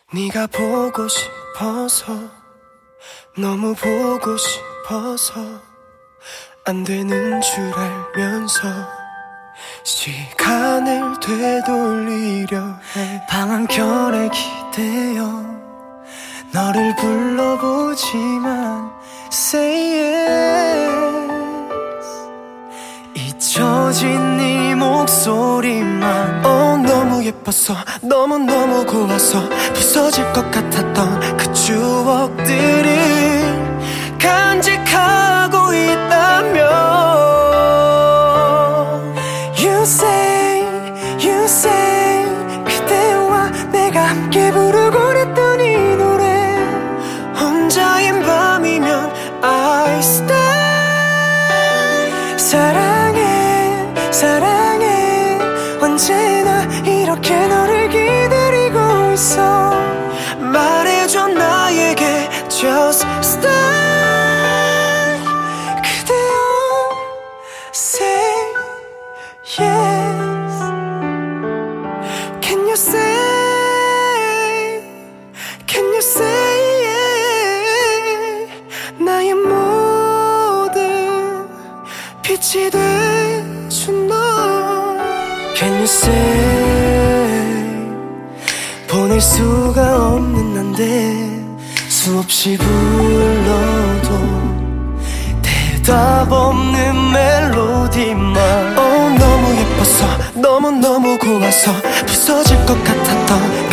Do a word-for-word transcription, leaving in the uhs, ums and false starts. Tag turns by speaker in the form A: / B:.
A: 네가 보고 싶어서 너무 보고 싶어서 안 되는 줄 알면서 시간을 되돌리려 해.
B: 방한결에 기대어 너를 불러보지만 Say yes. 잊혀진 네 목소리만
A: 어 너무 예뻤어 너무너무 고와서 부서질 것 같았던 그 추억들을 간직하고 있다면
B: You say, you say 그대와 내가 함께 부르고 그랬던 이 노래
A: 혼자인 밤이면 I stay.
B: 사랑해, 사랑해 언제나 이렇게 너를 기다리고 있어.
A: 말해줘 나에게 just stay.
B: 그대여 say yes.
A: Can you say, can you say 나의 모든 빛이 돼준 너.
B: Can you say 보낼 수가 없는 난데 수없이 불러도 대답 없는 멜로디만
A: 어 너무 예뻤어 너무너무 고와서 부서질 것 같았던